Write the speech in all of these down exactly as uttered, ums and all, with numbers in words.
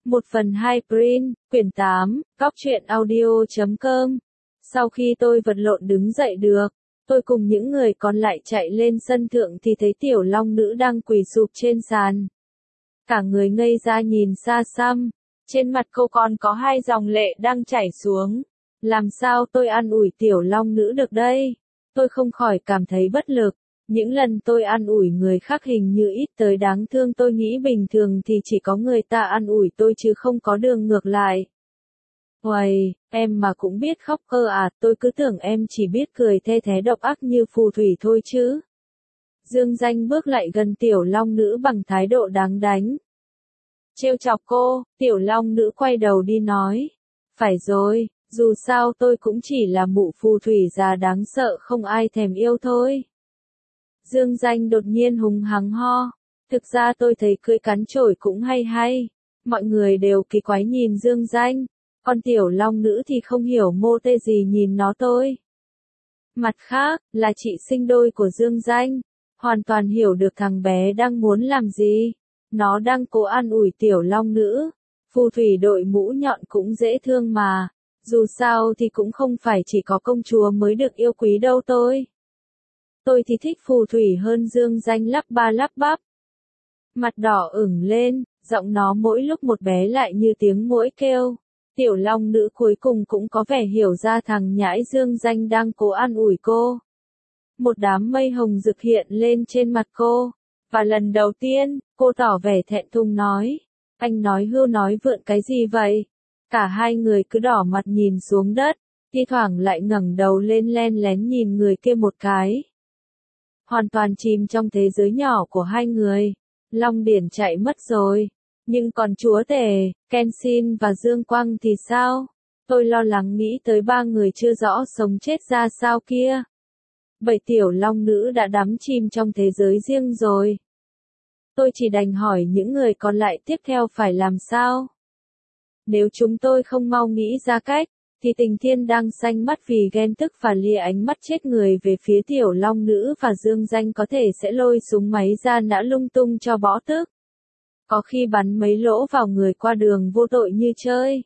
Một phần hai print, quyển tám, góc truyện audio chấm com. Sau khi tôi vật lộn đứng dậy được, tôi cùng những người còn lại chạy lên sân thượng thì thấy tiểu long nữ đang quỳ sụp trên sàn. Cả người ngây ra nhìn xa xăm, trên mặt cô còn có hai dòng lệ đang chảy xuống. Làm sao tôi an ủi tiểu long nữ được đây? Tôi không khỏi cảm thấy bất lực. Những lần tôi an ủi người khác hình như ít tới đáng thương, tôi nghĩ bình thường thì chỉ có người ta an ủi tôi chứ không có đường ngược lại. Uầy, em mà cũng biết khóc cơ à, tôi cứ tưởng em chỉ biết cười the thé độc ác như phù thủy thôi chứ. Dương Danh bước lại gần tiểu long nữ bằng thái độ đáng đánh. Trêu chọc cô, tiểu long nữ quay đầu đi nói. Phải rồi, dù sao tôi cũng chỉ là mụ phù thủy già đáng sợ không ai thèm yêu thôi. Dương Danh đột nhiên hùng hắng ho. Thực ra tôi thấy cưỡi cắn chổi cũng hay hay. Mọi người đều kỳ quái nhìn Dương Danh. Còn tiểu long nữ thì không hiểu mô tê gì nhìn nó tôi. Mặt khác, là chị sinh đôi của Dương Danh. Hoàn toàn hiểu được thằng bé đang muốn làm gì. Nó đang cố an ủi tiểu long nữ. Phù thủy đội mũ nhọn cũng dễ thương mà. Dù sao thì cũng không phải chỉ có công chúa mới được yêu quý đâu tôi. Tôi thì thích phù thủy hơn. Dương Danh lắp ba lắp bắp. Mặt đỏ ửng lên, giọng nó mỗi lúc một bé lại như tiếng muỗi kêu. Tiểu long nữ cuối cùng cũng có vẻ hiểu ra thằng nhãi Dương Danh đang cố an ủi cô. Một đám mây hồng rực hiện lên trên mặt cô. Và lần đầu tiên, cô tỏ vẻ thẹn thùng nói. Anh nói hưu nói vượn cái gì vậy? Cả hai người cứ đỏ mặt nhìn xuống đất, thi thoảng lại ngẩng đầu lên len lén nhìn người kia một cái. Hoàn toàn chìm trong thế giới nhỏ của hai người. Long Điển chạy mất rồi. Nhưng còn chúa tể, Kenshin và Dương Quang thì sao? Tôi lo lắng nghĩ tới ba người chưa rõ sống chết ra sao kia. Bảy tiểu long nữ đã đắm chìm trong thế giới riêng rồi. Tôi chỉ đành hỏi những người còn lại tiếp theo phải làm sao? Nếu chúng tôi không mau nghĩ ra cách, thì Tình Thiên đang xanh mắt vì ghen tức và lia ánh mắt chết người về phía tiểu long nữ và Dương Danh có thể sẽ lôi súng máy ra nã lung tung cho bỏ tức. Có khi bắn mấy lỗ vào người qua đường vô tội như chơi.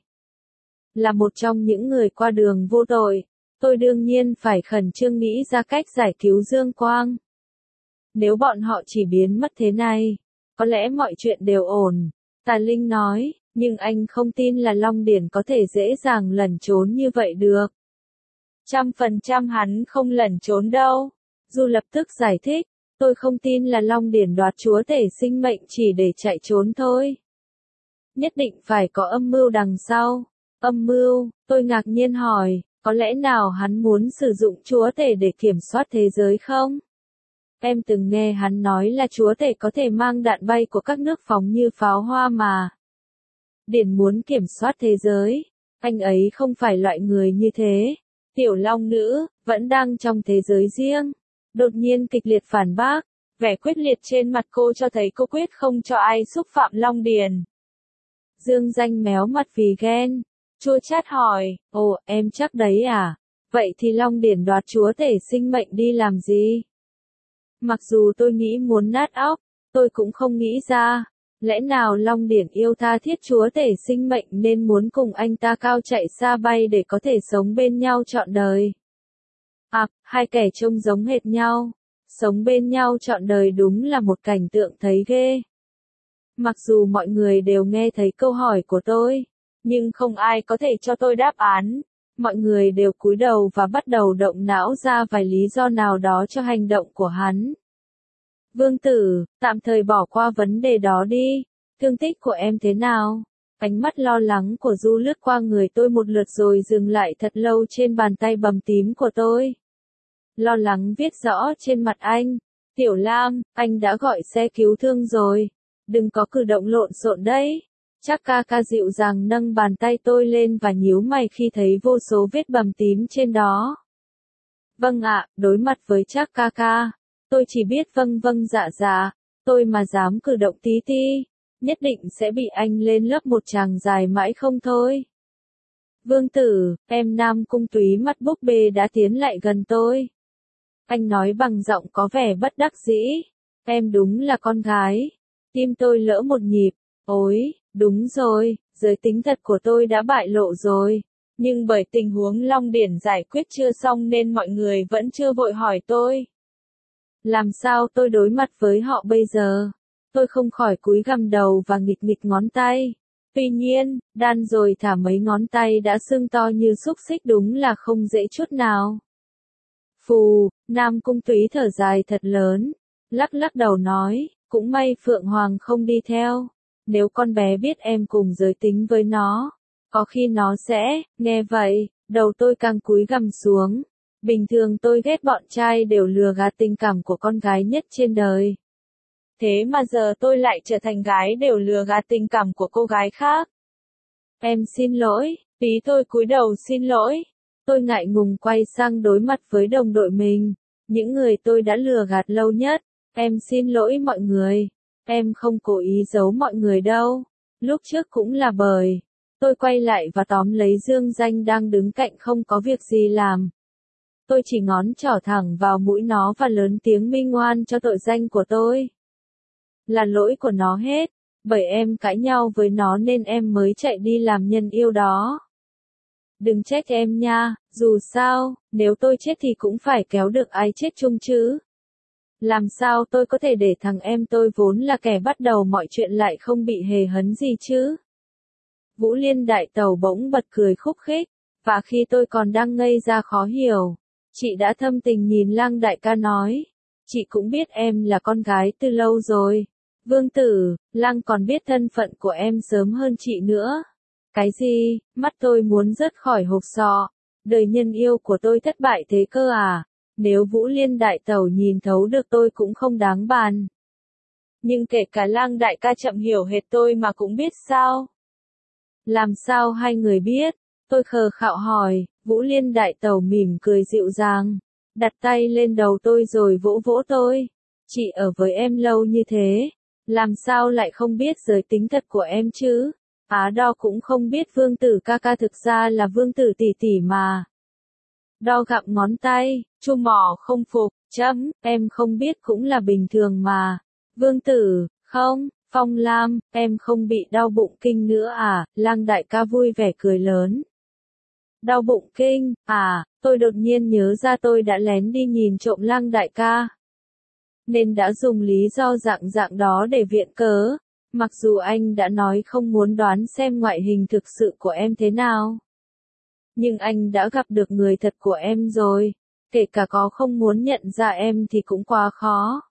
Là một trong những người qua đường vô tội, tôi đương nhiên phải khẩn trương nghĩ ra cách giải cứu Dương Quang. Nếu bọn họ chỉ biến mất thế này, có lẽ mọi chuyện đều ổn, Tà Linh nói, nhưng anh không tin là Long Điển có thể dễ dàng lẩn trốn như vậy được. Trăm phần trăm hắn không lẩn trốn đâu. Du lập tức giải thích, tôi không tin là Long Điển đoạt chúa tể sinh mệnh chỉ để chạy trốn thôi. Nhất định phải có âm mưu đằng sau. Âm mưu, tôi ngạc nhiên hỏi, có lẽ nào hắn muốn sử dụng chúa tể để kiểm soát thế giới không? Em từng nghe hắn nói là chúa tể có thể mang đạn bay của các nước phóng như pháo hoa mà. Điển muốn kiểm soát thế giới, anh ấy không phải loại người như thế. Tiểu long nữ, vẫn đang trong thế giới riêng. Đột nhiên kịch liệt phản bác, vẻ quyết liệt trên mặt cô cho thấy cô quyết không cho ai xúc phạm Long Điền. Dương Danh méo mặt vì ghen, chua chát hỏi, ồ, em chắc đấy à? Vậy thì Long Điển đoạt chúa tể sinh mệnh đi làm gì? Mặc dù tôi nghĩ muốn nát óc, tôi cũng không nghĩ ra. Lẽ nào Long Điển yêu tha thiết chúa tể sinh mệnh nên muốn cùng anh ta cao chạy xa bay để có thể sống bên nhau trọn đời? À, hai kẻ trông giống hệt nhau. Sống bên nhau trọn đời đúng là một cảnh tượng thấy ghê. Mặc dù mọi người đều nghe thấy câu hỏi của tôi, nhưng không ai có thể cho tôi đáp án. Mọi người đều cúi đầu và bắt đầu động não ra vài lý do nào đó cho hành động của hắn. Vương tử, tạm thời bỏ qua vấn đề đó đi. Thương tích của em thế nào? Ánh mắt lo lắng của Du lướt qua người tôi một lượt rồi dừng lại thật lâu trên bàn tay bầm tím của tôi. Lo lắng viết rõ trên mặt anh. Tiểu Lam, anh đã gọi xe cứu thương rồi. Đừng có cử động lộn xộn đấy. Chắc ca ca dịu dàng nâng bàn tay tôi lên và nhíu mày khi thấy vô số vết bầm tím trên đó. Vâng ạ, đối mặt với chắc ca ca. Tôi chỉ biết vâng vâng dạ dạ. Tôi mà dám cử động tí ti, nhất định sẽ bị anh lên lớp một tràng dài mãi không thôi. Vương tử, em Nam Cung Túy mắt búp bê đã tiến lại gần tôi. Anh nói bằng giọng có vẻ bất đắc dĩ. Em đúng là con gái. Tim tôi lỡ một nhịp. Ôi, đúng rồi, giới tính thật của tôi đã bại lộ rồi. Nhưng bởi tình huống Long Điển giải quyết chưa xong nên mọi người vẫn chưa vội hỏi tôi. Làm sao tôi đối mặt với họ bây giờ? Tôi không khỏi cúi gằm đầu và nghịch nghịch ngón tay. Tuy nhiên, đan rồi thả mấy ngón tay đã sưng to như xúc xích đúng là không dễ chút nào. Phù, Nam Cung Túy thở dài thật lớn, lắc lắc đầu nói, cũng may Phượng Hoàng không đi theo. Nếu con bé biết em cùng giới tính với nó, có khi nó sẽ, nghe vậy, đầu tôi càng cúi gằm xuống. Bình thường tôi ghét bọn trai đều lừa gạt tình cảm của con gái nhất trên đời. Thế mà giờ tôi lại trở thành gái đều lừa gạt tình cảm của cô gái khác. Em xin lỗi, Tí tôi cúi đầu xin lỗi. Tôi ngại ngùng quay sang đối mặt với đồng đội mình, những người tôi đã lừa gạt lâu nhất. Em xin lỗi mọi người, em không cố ý giấu mọi người đâu. Lúc trước cũng là bởi, tôi quay lại và tóm lấy Dương Danh đang đứng cạnh không có việc gì làm. Tôi chỉ ngón trỏ thẳng vào mũi nó và lớn tiếng minh oan cho tội danh của tôi. Là lỗi của nó hết, bởi em cãi nhau với nó nên em mới chạy đi làm nhân yêu đó. Đừng trách em nha, dù sao, nếu tôi chết thì cũng phải kéo được ai chết chung chứ. Làm sao tôi có thể để thằng em tôi vốn là kẻ bắt đầu mọi chuyện lại không bị hề hấn gì chứ? Vũ Liên đại tẩu bỗng bật cười khúc khích, và khi tôi còn đang ngây ra khó hiểu, chị đã thâm tình nhìn Lang đại ca nói, chị cũng biết em là con gái từ lâu rồi. Vương tử, Lang còn biết thân phận của em sớm hơn chị nữa. Cái gì, mắt tôi muốn rớt khỏi hộp sọ, đời nhân yêu của tôi thất bại thế cơ à? Nếu Vũ Liên đại tẩu nhìn thấu được tôi cũng không đáng bàn. Nhưng kể cả Lang đại ca chậm hiểu hệt tôi mà cũng biết sao? Làm sao hai người biết? Tôi khờ khạo hỏi. Vũ Liên đại tẩu mỉm cười dịu dàng, đặt tay lên đầu tôi rồi vỗ vỗ tôi. Chị ở với em lâu như thế, làm sao lại không biết giới tính thật của em chứ? Á Đo cũng không biết Vương tử ca ca thực ra là Vương tử tỷ tỷ mà. Đo gặm ngón tay, chu mỏ không phục, chấm, em không biết cũng là bình thường mà. Vương tử, không, Phong Lam, em không bị đau bụng kinh nữa à? Lang đại ca vui vẻ cười lớn. Đau bụng kinh, à, tôi đột nhiên nhớ ra tôi đã lén đi nhìn trộm Lang đại ca. Nên đã dùng lý do dạng dạng đó để viện cớ, mặc dù anh đã nói không muốn đoán xem ngoại hình thực sự của em thế nào. Nhưng anh đã gặp được người thật của em rồi, kể cả có không muốn nhận ra em thì cũng quá khó.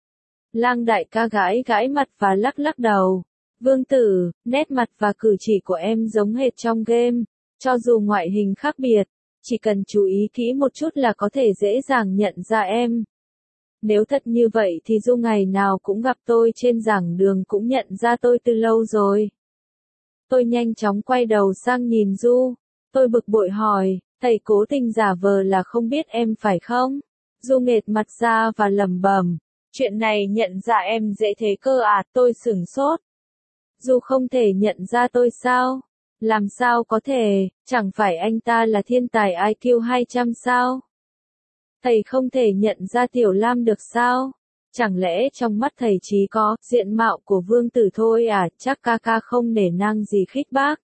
Lang đại ca gãi gãi mặt và lắc lắc đầu. Vương tử, nét mặt và cử chỉ của em giống hệt trong game, cho dù ngoại hình khác biệt, chỉ cần chú ý kỹ một chút là có thể dễ dàng nhận ra em. Nếu thật như vậy thì Du ngày nào cũng gặp tôi trên giảng đường cũng nhận ra tôi từ lâu rồi. Tôi nhanh chóng quay đầu sang nhìn Du. Tôi bực bội hỏi, thầy cố tình giả vờ là không biết em phải không? Du nghệt mặt ra và lẩm bẩm, chuyện này nhận ra em dễ thế cơ à? Tôi sửng sốt. Du không thể nhận ra tôi sao? Làm sao có thể, chẳng phải anh ta là thiên tài i kiu hai trăm sao? Thầy không thể nhận ra Tiểu Lam được sao? Chẳng lẽ trong mắt thầy chỉ có diện mạo của Vương tử thôi à? Chắc ca ca không nể nang gì khích bác.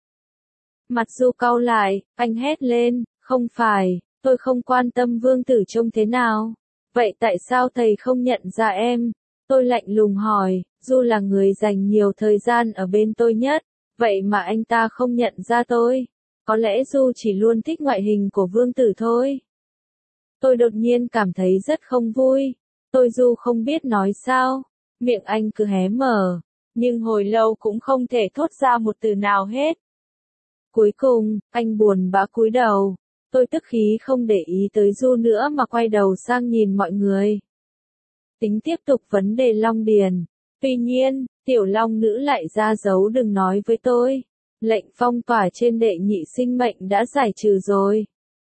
Mặt Du cau lại, anh hét lên, không phải, tôi không quan tâm Vương tử trông thế nào. Vậy tại sao thầy không nhận ra em? Tôi lạnh lùng hỏi. Du là người dành nhiều thời gian ở bên tôi nhất, vậy mà anh ta không nhận ra tôi. Có lẽ Du chỉ luôn thích ngoại hình của Vương tử thôi. Tôi đột nhiên cảm thấy rất không vui. Tôi Du không biết nói sao, miệng anh cứ hé mở, nhưng hồi lâu cũng không thể thốt ra một từ nào hết. Cuối cùng, anh buồn bã cúi đầu. Tôi tức khí không để ý tới Du nữa mà quay đầu sang nhìn mọi người. Tính tiếp tục vấn đề Long Điền. Tuy nhiên, tiểu long nữ lại ra dấu đừng nói với tôi. Lệnh phong tỏa trên đệ nhị sinh mệnh đã giải trừ rồi.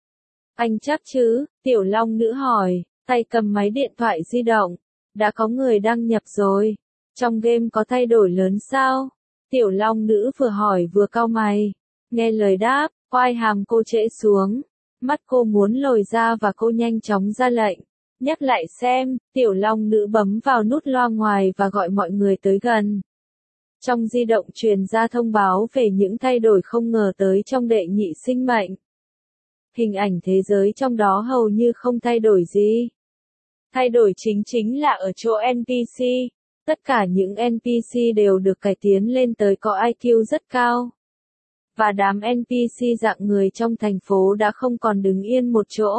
Anh chắc chứ? Tiểu long nữ hỏi, tay cầm máy điện thoại di động. Đã có người đăng nhập rồi. Trong game có thay đổi lớn sao? Tiểu long nữ vừa hỏi vừa cau mày. Nghe lời đáp, oai hàm cô trễ xuống. Mắt cô muốn lồi ra và cô nhanh chóng ra lệnh. Nhắc lại xem, tiểu long nữ bấm vào nút loa ngoài và gọi mọi người tới gần. Trong di động truyền ra thông báo về những thay đổi không ngờ tới trong đệ nhị sinh mệnh. Hình ảnh thế giới trong đó hầu như không thay đổi gì. Thay đổi chính chính là ở chỗ en pê xê. Tất cả những en pê xê đều được cải tiến lên tới có i kiu rất cao. Và đám en pê xê dạng người trong thành phố đã không còn đứng yên một chỗ.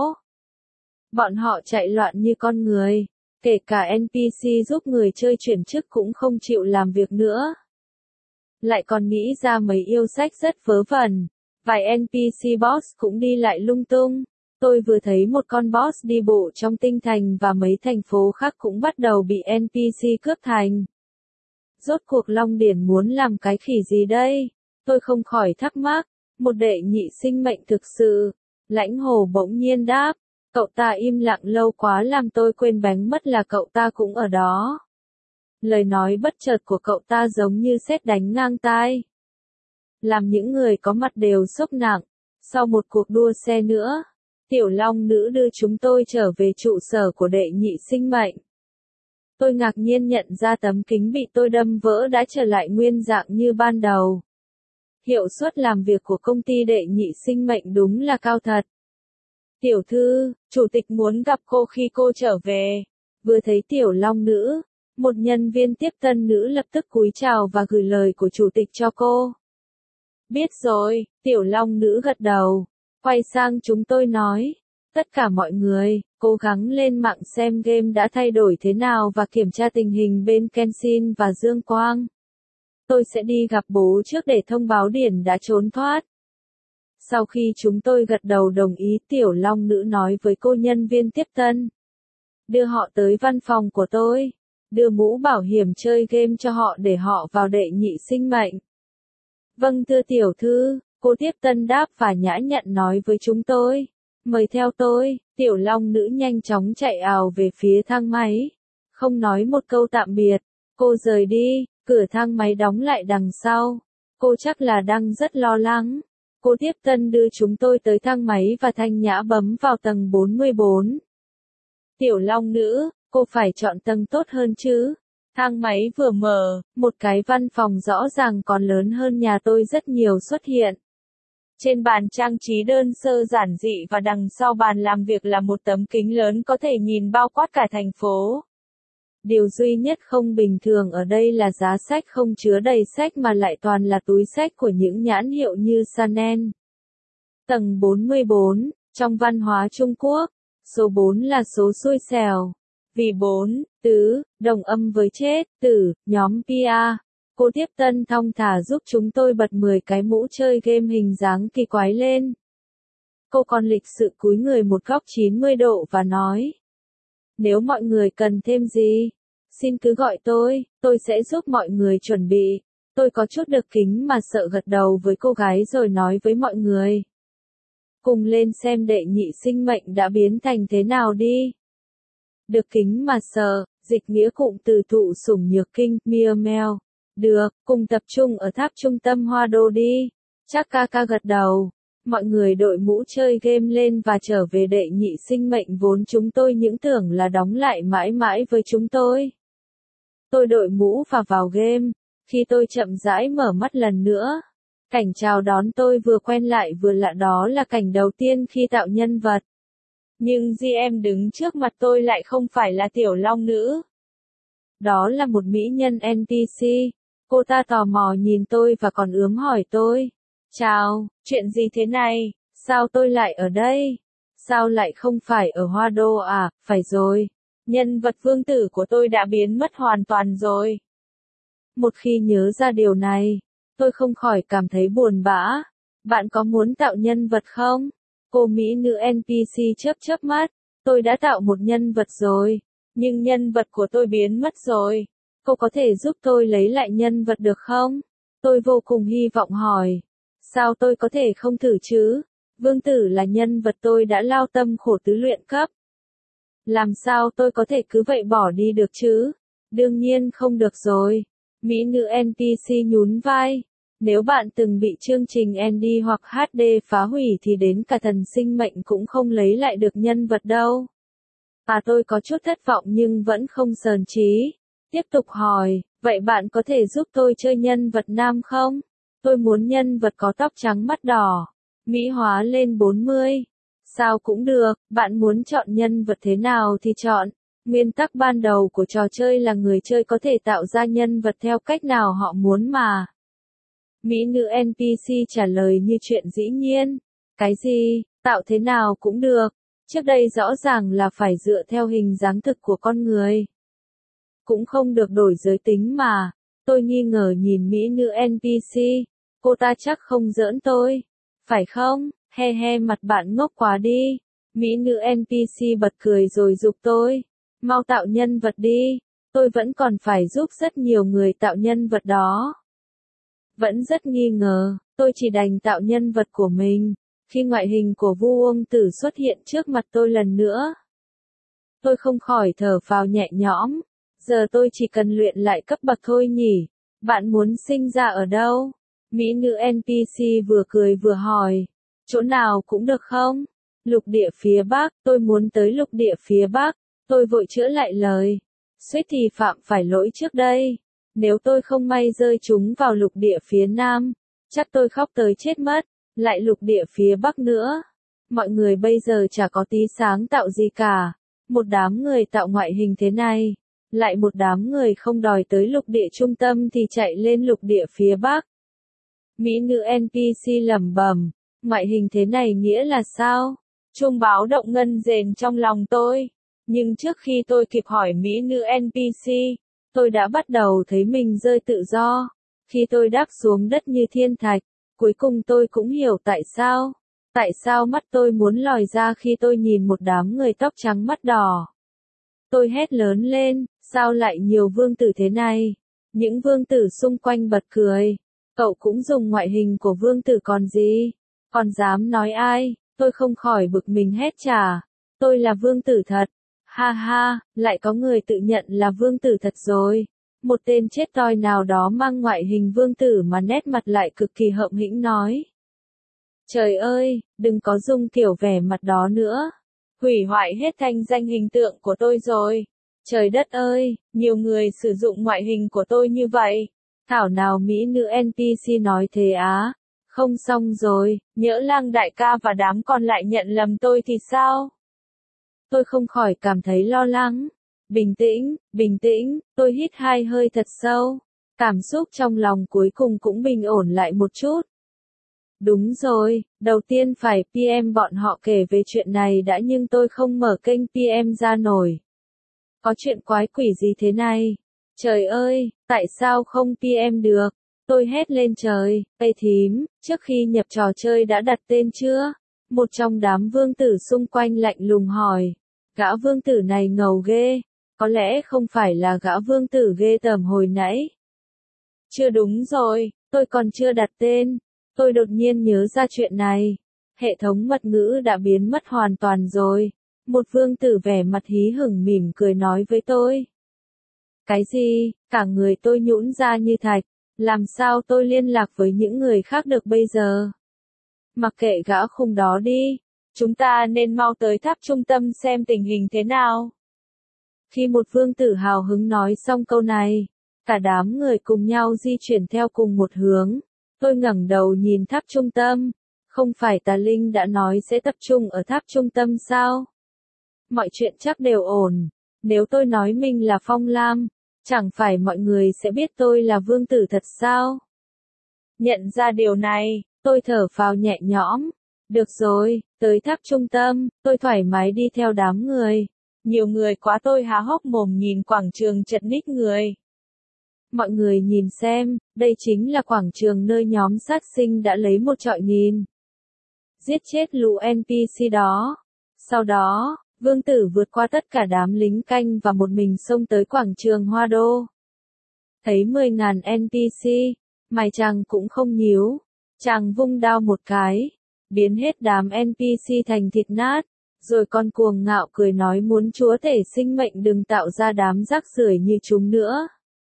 Bọn họ chạy loạn như con người. Kể cả en pê xê giúp người chơi chuyển chức cũng không chịu làm việc nữa. Lại còn nghĩ ra mấy yêu sách rất vớ vẩn. Vài en pê xê boss cũng đi lại lung tung. Tôi vừa thấy một con boss đi bộ trong tinh thành và mấy thành phố khác cũng bắt đầu bị en pê xê cướp thành. Rốt cuộc Long Điển muốn làm cái khỉ gì đây? Tôi không khỏi thắc mắc. Một đệ nhị sinh mệnh thực sự. Lãnh Hồ bỗng nhiên đáp. Cậu ta im lặng lâu quá làm tôi quên bánh mất là cậu ta cũng ở đó. Lời nói bất chợt của cậu ta giống như sét đánh ngang tai. Làm những người có mặt đều sốc nặng. Sau một cuộc đua xe nữa, Tiểu Long Nữ đưa chúng tôi trở về trụ sở của đệ nhị sinh mệnh. Tôi ngạc nhiên nhận ra tấm kính bị tôi đâm vỡ đã trở lại nguyên dạng như ban đầu. Hiệu suất làm việc của công ty đệ nhị sinh mệnh đúng là cao thật. Tiểu thư, chủ tịch muốn gặp cô khi cô trở về. Vừa thấy Tiểu Long Nữ, một nhân viên tiếp tân nữ lập tức cúi chào và gửi lời của chủ tịch cho cô. Biết rồi, Tiểu Long Nữ gật đầu. Quay sang chúng tôi nói. Tất cả mọi người, cố gắng lên mạng xem game đã thay đổi thế nào và kiểm tra tình hình bên Kenshin và Dương Quang. Tôi sẽ đi gặp bố trước để thông báo Điển đã trốn thoát. Sau khi chúng tôi gật đầu đồng ý, Tiểu Long Nữ nói với cô nhân viên tiếp tân. Đưa họ tới văn phòng của tôi. Đưa mũ bảo hiểm chơi game cho họ để họ vào đệ nhị sinh mệnh. Vâng thưa tiểu thư, cô tiếp tân đáp và nhã nhặn nói với chúng tôi. Mời theo tôi. Tiểu Long Nữ nhanh chóng chạy ào về phía thang máy. Không nói một câu tạm biệt. Cô rời đi, cửa thang máy đóng lại đằng sau. Cô chắc là đang rất lo lắng. Cô tiếp tân đưa chúng tôi tới thang máy và thanh nhã bấm vào tầng bốn mươi bốn. Tiểu Long Nữ, cô phải chọn tầng tốt hơn chứ. Thang máy vừa mở, một cái văn phòng rõ ràng còn lớn hơn nhà tôi rất nhiều xuất hiện. Trên bàn trang trí đơn sơ giản dị và đằng sau bàn làm việc là một tấm kính lớn có thể nhìn bao quát cả thành phố. Điều duy nhất không bình thường ở đây là giá sách không chứa đầy sách mà lại toàn là túi sách của những nhãn hiệu như Chanel. Tầng bốn mươi bốn, trong văn hóa Trung Quốc, số bốn là số xui xẻo. Vì bốn, tứ, đồng âm với chết, tử, nhóm pê a. Cô tiếp tân thong thả giúp chúng tôi bật mười cái mũ chơi game hình dáng kỳ quái lên. Cô còn lịch sự cúi người một góc chín mươi độ và nói. Nếu mọi người cần thêm gì, xin cứ gọi tôi, tôi sẽ giúp mọi người chuẩn bị. Tôi có chút được kính mà sợ gật đầu với cô gái rồi nói với mọi người. Cùng lên xem đệ nhị sinh mệnh đã biến thành thế nào đi. Được kính mà sợ, dịch nghĩa cụm từ thụ sủng nhược kinh, Mia Mèo. Được, cùng tập trung ở tháp trung tâm Hoa Đô đi. Chắc ca ca gật đầu. Mọi người đội mũ chơi game lên và trở về đệ nhị sinh mệnh vốn chúng tôi những tưởng là đóng lại mãi mãi với chúng tôi. Tôi đội mũ và vào game. Khi tôi chậm rãi mở mắt lần nữa, cảnh chào đón tôi vừa quen lại vừa lạ đó là cảnh đầu tiên khi tạo nhân vật. Nhưng giê em đứng trước mặt tôi lại không phải là Tiểu Long Nữ. Đó là một mỹ nhân en pê xê. Cô ta tò mò nhìn tôi và còn ướm hỏi tôi. Chào, chuyện gì thế này? Sao tôi lại ở đây? Sao lại không phải ở Hoa Đô à? Phải rồi. Nhân vật vương tử của tôi đã biến mất hoàn toàn rồi. Một khi nhớ ra điều này, tôi không khỏi cảm thấy buồn bã. Bạn có muốn tạo nhân vật không? Cô mỹ nữ en pê xê chớp chớp mắt. Tôi đã tạo một nhân vật rồi. Nhưng nhân vật của tôi biến mất rồi. Cô có thể giúp tôi lấy lại nhân vật được không? Tôi vô cùng hy vọng hỏi. Sao tôi có thể không thử chứ? Vương tử là nhân vật tôi đã lao tâm khổ tứ luyện cấp. Làm sao tôi có thể cứ vậy bỏ đi được chứ? Đương nhiên không được rồi. Mỹ nữ en pê xê nhún vai. Nếu bạn từng bị chương trình Andy hoặc hát đê phá hủy thì đến cả thần sinh mệnh cũng không lấy lại được nhân vật đâu. À tôi có chút thất vọng nhưng vẫn không sờn trí. Tiếp tục hỏi, Vậy bạn có thể giúp tôi chơi nhân vật nam không? Tôi muốn nhân vật có tóc trắng mắt đỏ, mỹ hóa lên bốn mươi. Sao cũng được, bạn muốn chọn nhân vật thế nào thì chọn. Nguyên tắc ban đầu của trò chơi là người chơi có thể tạo ra nhân vật theo cách nào họ muốn mà. Mỹ nữ en pê xê trả lời như chuyện dĩ nhiên. Cái gì, tạo thế nào cũng được. Trước đây rõ ràng là phải dựa theo hình dáng thực của con người. Cũng không được đổi giới tính mà. Tôi nghi ngờ nhìn mỹ nữ en pê xê. Cô ta chắc không giỡn tôi. Phải không? He he, mặt bạn ngốc quá đi. Mỹ nữ en pê xê bật cười rồi giục tôi. Mau tạo nhân vật đi. Tôi vẫn còn phải giúp rất nhiều người tạo nhân vật đó. Vẫn rất nghi ngờ, tôi chỉ đành tạo nhân vật của mình. Khi ngoại hình của Vu Uông Tử xuất hiện trước mặt tôi lần nữa, tôi không khỏi thở phào nhẹ nhõm. Giờ tôi chỉ cần luyện lại cấp bậc thôi nhỉ. Bạn muốn sinh ra ở đâu? Mỹ nữ en pê xê vừa cười vừa hỏi. Chỗ nào cũng được không? Lục địa phía Bắc, tôi muốn tới lục địa phía Bắc. Tôi vội chữa lại lời. Suýt thì phạm phải lỗi trước đây. Nếu tôi không may rơi chúng vào lục địa phía Nam, chắc tôi khóc tới chết mất. Lại lục địa phía Bắc nữa. Mọi người bây giờ chả có tí sáng tạo gì cả. Một đám người tạo ngoại hình thế này. Lại một đám người không đòi tới lục địa trung tâm thì chạy lên lục địa phía Bắc. Mỹ nữ en pê xê lẩm bẩm. Ngoại hình thế này nghĩa là sao? Chuông báo động ngân rền trong lòng tôi. Nhưng trước khi tôi kịp hỏi mỹ nữ en pê xê, tôi đã bắt đầu thấy mình rơi tự do. Khi tôi đáp xuống đất như thiên thạch, cuối cùng tôi cũng hiểu tại sao. Tại sao mắt tôi muốn lòi ra khi tôi nhìn một đám người tóc trắng mắt đỏ. Tôi hét lớn lên, sao lại nhiều vương tử thế này? Những vương tử xung quanh bật cười. Cậu cũng dùng ngoại hình của vương tử còn gì? Còn dám nói ai? Tôi không khỏi bực mình hét trả. Tôi là vương tử thật. Ha ha, lại có người tự nhận là vương tử thật rồi. Một tên chết toi nào đó mang ngoại hình vương tử mà nét mặt lại cực kỳ hậm hĩnh nói. Trời ơi, đừng có dùng kiểu vẻ mặt đó nữa. Hủy hoại hết thanh danh hình tượng của tôi rồi. Trời đất ơi, nhiều người sử dụng ngoại hình của tôi như vậy. Thảo nào mỹ nữ en pê xê nói thế á. Không xong rồi, nhỡ Lang đại ca và đám còn lại nhận lầm tôi thì sao? Tôi không khỏi cảm thấy lo lắng. Bình tĩnh, bình tĩnh, tôi hít hai hơi thật sâu. Cảm xúc trong lòng cuối cùng cũng bình ổn lại một chút. Đúng rồi, đầu tiên phải pê em bọn họ kể về chuyện này đã nhưng tôi không mở kênh pê em ra nổi. Có chuyện quái quỷ gì thế này? Trời ơi, tại sao không pê em được? Tôi hét lên trời, Ê thím, trước khi nhập trò chơi đã đặt tên chưa? Một trong đám vương tử xung quanh lạnh lùng hỏi. Gã vương tử này ngầu ghê. Có lẽ không phải là gã vương tử ghê tởm hồi nãy. Chưa đúng rồi, tôi còn chưa đặt tên. Tôi đột nhiên nhớ ra chuyện này. Hệ thống mật ngữ đã biến mất hoàn toàn rồi. Một vương tử vẻ mặt hí hửng mỉm cười nói với tôi. Cái gì? Cả người tôi nhũn ra như thạch. Làm sao tôi liên lạc với những người khác được bây giờ? Mặc kệ gã khùng đó đi. Chúng ta nên mau tới tháp trung tâm xem tình hình thế nào. Khi một vương tử hào hứng nói xong câu này, cả đám người cùng nhau di chuyển theo cùng một hướng. Tôi ngẩng đầu nhìn tháp trung tâm. Không phải Tà Linh đã nói sẽ tập trung ở tháp trung tâm sao? Mọi chuyện chắc đều ổn. Nếu tôi nói mình là Phong Lam, chẳng phải mọi người sẽ biết tôi là vương tử thật sao? Nhận ra điều này, tôi thở phào nhẹ nhõm. Được rồi, tới tháp trung tâm, tôi thoải mái đi theo đám người. Nhiều người quá tôi há hốc mồm nhìn quảng trường chật ních người. Mọi người nhìn xem, đây chính là quảng trường nơi nhóm sát sinh đã lấy một trọi nghìn. Giết chết lũ en pê xê đó. Sau đó, vương tử vượt qua tất cả đám lính canh và một mình xông tới quảng trường Hoa Đô. Thấy mười nghìn en pê xê, mày chàng cũng không nhíu. Chàng vung đao một cái, biến hết đám en pê xê thành thịt nát. Rồi con cuồng ngạo cười nói muốn chúa tể sinh mệnh đừng tạo ra đám rác rưởi như chúng nữa.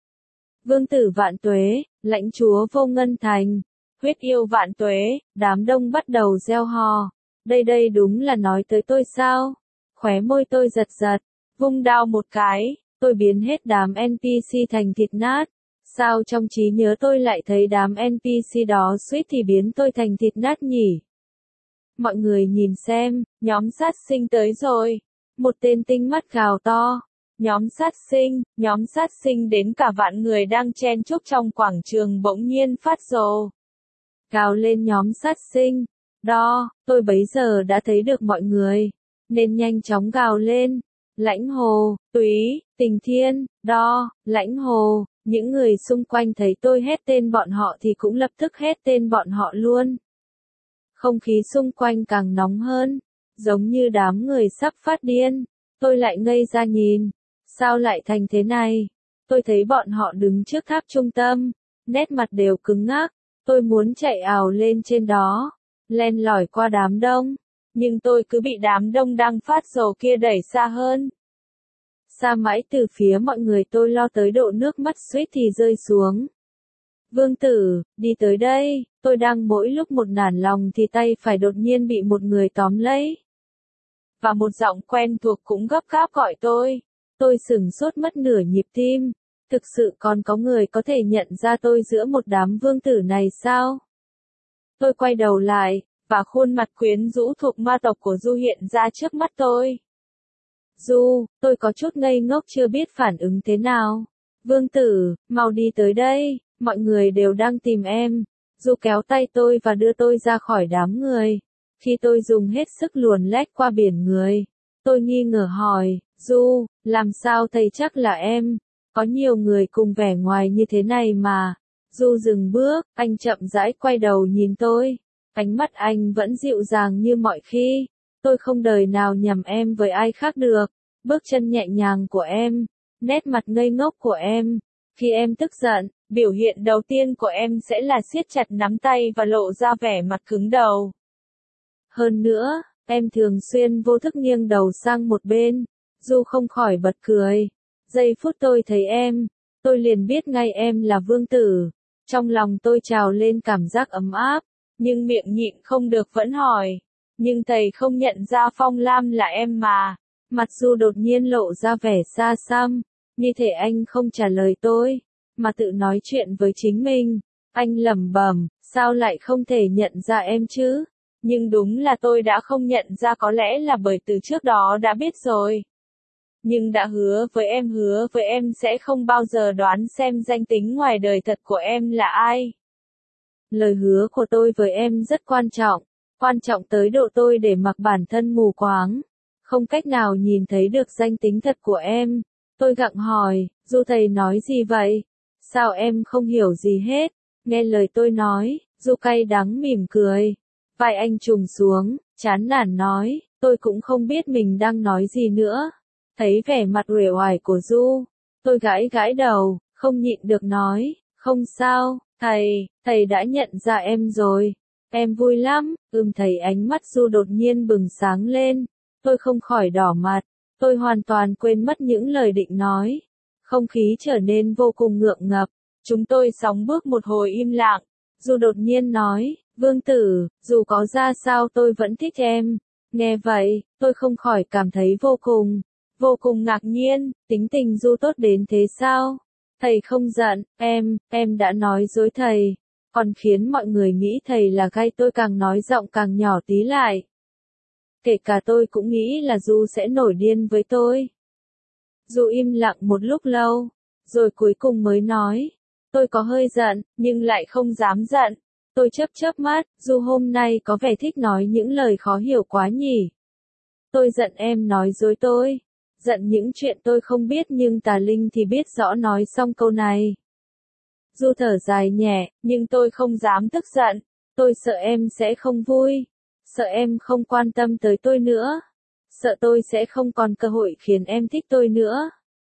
Vương tử vạn tuế, lãnh chúa vô ngân thành, huyết yêu vạn tuế, đám đông bắt đầu reo hò. Đây đây đúng là nói tới tôi sao? Khóe môi tôi giật giật, vung đao một cái, tôi biến hết đám en pê xê thành thịt nát. Sao trong trí nhớ tôi lại thấy đám en pê xê đó suýt thì biến tôi thành thịt nát nhỉ? Mọi người nhìn xem, nhóm sát sinh tới rồi. Một tên tinh mắt gào to. Nhóm sát sinh, nhóm sát sinh đến cả vạn người đang chen chúc trong quảng trường bỗng nhiên phát rồ. Gào lên nhóm sát sinh. Đo, tôi bấy giờ đã thấy được mọi người. Nên nhanh chóng gào lên. Lãnh Hồ, Túy, Tình Thiên, Đo, Lãnh Hồ. Những người xung quanh thấy tôi hét tên bọn họ thì cũng lập tức hét tên bọn họ luôn. Không khí xung quanh càng nóng hơn. Giống như đám người sắp phát điên. Tôi lại ngây ra nhìn. Sao lại thành thế này? Tôi thấy bọn họ đứng trước tháp trung tâm. Nét mặt đều cứng ngắc. Tôi muốn chạy ào lên trên đó. Len lỏi qua đám đông. Nhưng tôi cứ bị đám đông đang phát rồ kia đẩy xa hơn. Xa mãi từ phía mọi người tôi lo tới độ nước mắt suýt thì rơi xuống. Vương Tử, đi tới đây. Tôi đang mỗi lúc một nản lòng thì tay phải đột nhiên bị một người tóm lấy. Và một giọng quen thuộc cũng gấp gáp gọi tôi. Tôi sửng sốt mất nửa nhịp tim. Thực sự còn có người có thể nhận ra tôi giữa một đám vương tử này sao? Tôi quay đầu lại, và khuôn mặt quyến rũ thuộc ma tộc của Du hiện ra trước mắt tôi. Du, tôi có chút ngây ngốc chưa biết phản ứng thế nào. Vương Tử, mau đi tới đây, mọi người đều đang tìm em. Du kéo tay tôi và đưa tôi ra khỏi đám người. Khi tôi dùng hết sức luồn lách qua biển người, tôi nghi ngờ hỏi, Du, làm sao thầy chắc là em? Có nhiều người cùng vẻ ngoài như thế này mà. Du dừng bước, anh chậm rãi quay đầu nhìn tôi. Ánh mắt anh vẫn dịu dàng như mọi khi. Tôi không đời nào nhầm em với ai khác được. Bước chân nhẹ nhàng của em, nét mặt ngây ngốc của em. Khi em tức giận, biểu hiện đầu tiên của em sẽ là siết chặt nắm tay và lộ ra vẻ mặt cứng đầu. Hơn nữa, em thường xuyên vô thức nghiêng đầu sang một bên. Du không khỏi bật cười. Giây phút tôi thấy em, tôi liền biết ngay em là Vương Tử. Trong lòng tôi trào lên cảm giác ấm áp, nhưng miệng nhịn không được vẫn hỏi. Nhưng thầy không nhận ra Phong Lam là em mà. Mặt Du đột nhiên lộ ra vẻ xa xăm, như thể anh không trả lời tôi, mà tự nói chuyện với chính mình. Anh lẩm bẩm, sao lại không thể nhận ra em chứ? Nhưng đúng là tôi đã không nhận ra, có lẽ là bởi từ trước đó đã biết rồi. Nhưng đã hứa với em hứa với em sẽ không bao giờ đoán xem danh tính ngoài đời thật của em là ai. Lời hứa của tôi với em rất quan trọng, quan trọng tới độ tôi để mặc bản thân mù quáng, không cách nào nhìn thấy được danh tính thật của em. Tôi gặng hỏi, Du thầy nói gì vậy? Sao em không hiểu gì hết? Nghe lời tôi nói, Du cay đắng mỉm cười. Vai anh trùng xuống, chán nản nói, tôi cũng không biết mình đang nói gì nữa. Thấy vẻ mặt uể oải của Du, tôi gãi gãi đầu, không nhịn được nói, không sao, thầy, thầy đã nhận ra em rồi. Em vui lắm, ừm thầy. Ánh mắt Du đột nhiên bừng sáng lên. Tôi không khỏi đỏ mặt, tôi hoàn toàn quên mất những lời định nói. Không khí trở nên vô cùng ngượng ngập, chúng tôi sóng bước một hồi im lặng. Du đột nhiên nói, Vương Tử, dù có ra sao tôi vẫn thích em. Nghe vậy, tôi không khỏi cảm thấy vô cùng, vô cùng ngạc nhiên, tính tình Du tốt đến thế sao? Thầy không giận, em, em đã nói dối thầy, còn khiến mọi người nghĩ thầy là gay. Tôi càng nói giọng càng nhỏ tí lại. Kể cả tôi cũng nghĩ là Du sẽ nổi điên với tôi. Du im lặng một lúc lâu, rồi cuối cùng mới nói, tôi có hơi giận, nhưng lại không dám giận. Tôi chớp chớp mắt, Du hôm nay có vẻ thích nói những lời khó hiểu quá nhỉ. Tôi giận em nói dối tôi, giận những chuyện tôi không biết, nhưng tà linh thì biết rõ. Nói xong câu này, Du thở dài nhẹ, nhưng tôi không dám tức giận. Tôi sợ em sẽ không vui, sợ em không quan tâm tới tôi nữa, sợ tôi sẽ không còn cơ hội khiến em thích tôi nữa.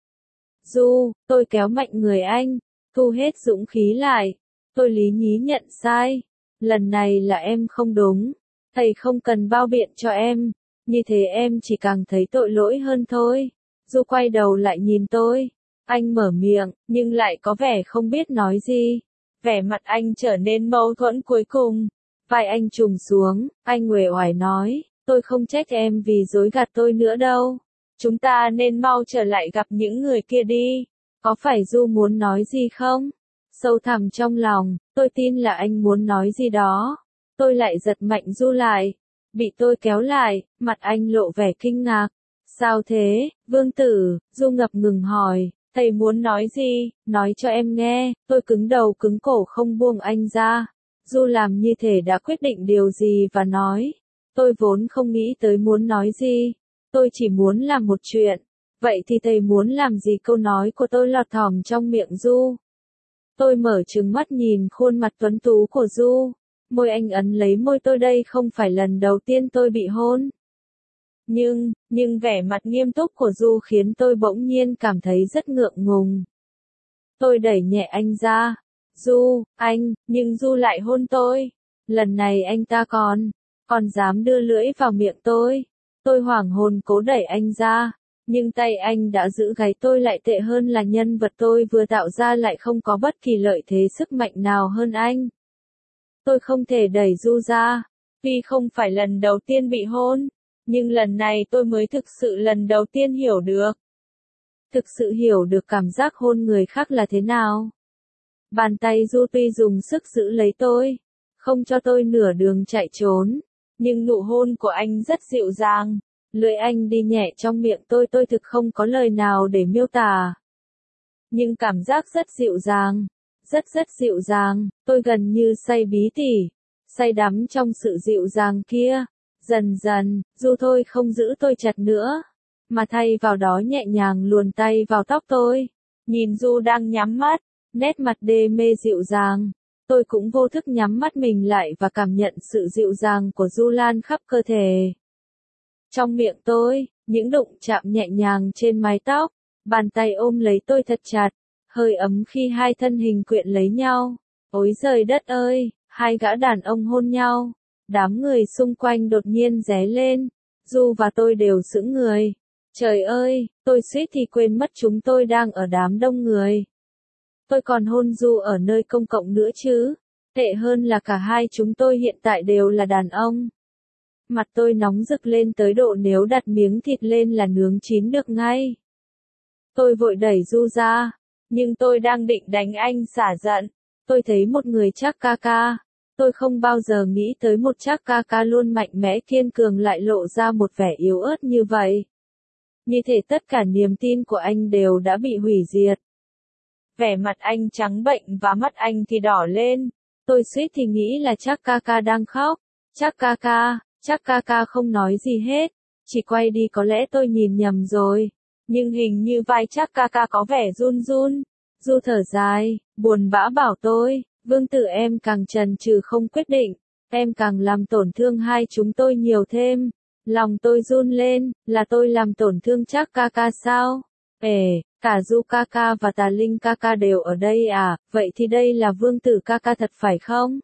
Du, tôi kéo mạnh người anh, thu hết dũng khí lại. Tôi lý nhí nhận sai. Lần này là em không đúng. Thầy không cần bao biện cho em. Như thế em chỉ càng thấy tội lỗi hơn thôi. Du quay đầu lại nhìn tôi. Anh mở miệng, nhưng lại có vẻ không biết nói gì. Vẻ mặt anh trở nên mâu thuẫn cuối cùng. Vai anh trùng xuống, anh uể oải nói, tôi không trách em vì dối gạt tôi nữa đâu. Chúng ta nên mau trở lại gặp những người kia đi. Có phải Du muốn nói gì không? Sâu thẳm trong lòng, tôi tin là anh muốn nói gì đó. Tôi lại giật mạnh Du lại. Bị tôi kéo lại, mặt anh lộ vẻ kinh ngạc. Sao thế, Vương Tử? Du ngập ngừng hỏi. Thầy muốn nói gì? Nói cho em nghe. Tôi cứng đầu cứng cổ không buông anh ra. Du làm như thể đã quyết định điều gì và nói. Tôi vốn không nghĩ tới muốn nói gì. Tôi chỉ muốn làm một chuyện. Vậy thì thầy muốn làm gì? Câu nói của tôi lọt thỏm trong miệng Du. Tôi mở trừng mắt nhìn khuôn mặt tuấn tú của Du. Môi anh ấn lấy môi tôi, đây không phải lần đầu tiên tôi bị hôn. Nhưng, nhưng vẻ mặt nghiêm túc của Du khiến tôi bỗng nhiên cảm thấy rất ngượng ngùng. Tôi đẩy nhẹ anh ra. Du, anh, nhưng Du lại hôn tôi. Lần này anh ta còn, còn dám đưa lưỡi vào miệng tôi. Tôi hoảng hồn cố đẩy anh ra. Nhưng tay anh đã giữ gáy tôi lại, tệ hơn là nhân vật tôi vừa tạo ra lại không có bất kỳ lợi thế sức mạnh nào hơn anh. Tôi không thể đẩy Du ra. Tuy không phải lần đầu tiên bị hôn, nhưng lần này tôi mới thực sự lần đầu tiên hiểu được. Thực sự hiểu được cảm giác hôn người khác là thế nào. Bàn tay Du tuy dùng sức giữ lấy tôi, không cho tôi nửa đường chạy trốn, nhưng nụ hôn của anh rất dịu dàng. Lưỡi anh đi nhẹ trong miệng tôi, tôi thực không có lời nào để miêu tả. Nhưng cảm giác rất dịu dàng, rất rất dịu dàng, tôi gần như say bí tỉ, say đắm trong sự dịu dàng kia. Dần dần, Du thôi không giữ tôi chặt nữa, mà thay vào đó nhẹ nhàng luồn tay vào tóc tôi. Nhìn Du đang nhắm mắt, nét mặt đê mê dịu dàng, tôi cũng vô thức nhắm mắt mình lại và cảm nhận sự dịu dàng của Du lan khắp cơ thể. Trong miệng tôi, những đụng chạm nhẹ nhàng trên mái tóc, bàn tay ôm lấy tôi thật chặt, hơi ấm khi hai thân hình quyện lấy nhau. Ối giời đất ơi, hai gã đàn ông hôn nhau. Đám người xung quanh đột nhiên ré lên. Du và tôi đều sững người. Trời ơi, tôi suýt thì quên mất chúng tôi đang ở đám đông người. Tôi còn hôn Du ở nơi công cộng nữa chứ. Tệ hơn là cả hai chúng tôi hiện tại đều là đàn ông. Mặt tôi nóng rực lên tới độ nếu đặt miếng thịt lên là nướng chín được ngay. Tôi vội đẩy Du ra, nhưng tôi đang định đánh anh xả giận. Tôi thấy một người chắc ca ca. Tôi không bao giờ nghĩ tới một chắc ca ca luôn mạnh mẽ kiên cường lại lộ ra một vẻ yếu ớt như vậy. Như thể tất cả niềm tin của anh đều đã bị hủy diệt. Vẻ mặt anh trắng bệnh và mắt anh thì đỏ lên. Tôi suýt thì nghĩ là chắc ca ca đang khóc. Chắc ca ca, chắc ca ca không nói gì hết. Chỉ quay đi, có lẽ tôi nhìn nhầm rồi. Nhưng hình như vai chắc ca ca có vẻ run run. Du thở dài, buồn bã bảo tôi. Vương Tử, em càng chần chừ không quyết định, em càng làm tổn thương hai chúng tôi nhiều thêm. Lòng tôi run lên, là tôi làm tổn thương chắc ca ca sao? Ê, cả Du ca ca và Tà Linh ca ca đều ở đây à, vậy thì đây là Vương Tử ca ca thật phải không?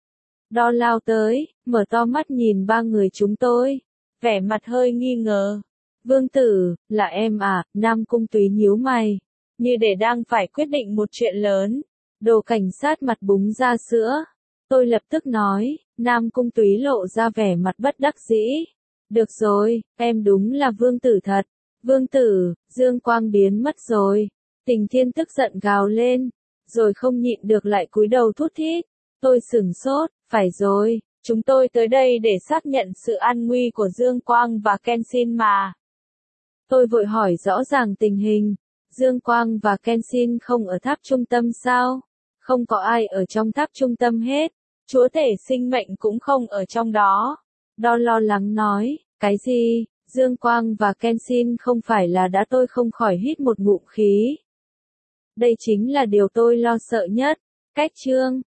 Đo lao tới, mở to mắt nhìn ba người chúng tôi, vẻ mặt hơi nghi ngờ. Vương Tử, là em à? Nam Cung Túy nhíu mày, như để đang phải quyết định một chuyện lớn. Đồ cảnh sát mặt búng ra sữa. Tôi lập tức nói. Nam Cung Túy lộ ra vẻ mặt bất đắc dĩ. Được rồi, em đúng là Vương Tử thật. Vương Tử, Dương Quang biến mất rồi. Tình Thiên tức giận gào lên, rồi không nhịn được lại cúi đầu thút thít. Tôi sửng sốt, phải rồi, chúng tôi tới đây để xác nhận sự an nguy của Dương Quang và Kenshin mà. Tôi vội hỏi rõ ràng tình hình. Dương Quang và Kenshin không ở tháp trung tâm sao? Không có ai ở trong tháp trung tâm hết. Chúa tể sinh mệnh cũng không ở trong đó. Đo lo lắng nói, cái gì? Dương Quang và Kenshin không phải là đã? Tôi không khỏi hít một ngụm khí. Đây chính là điều tôi lo sợ nhất. Cách chương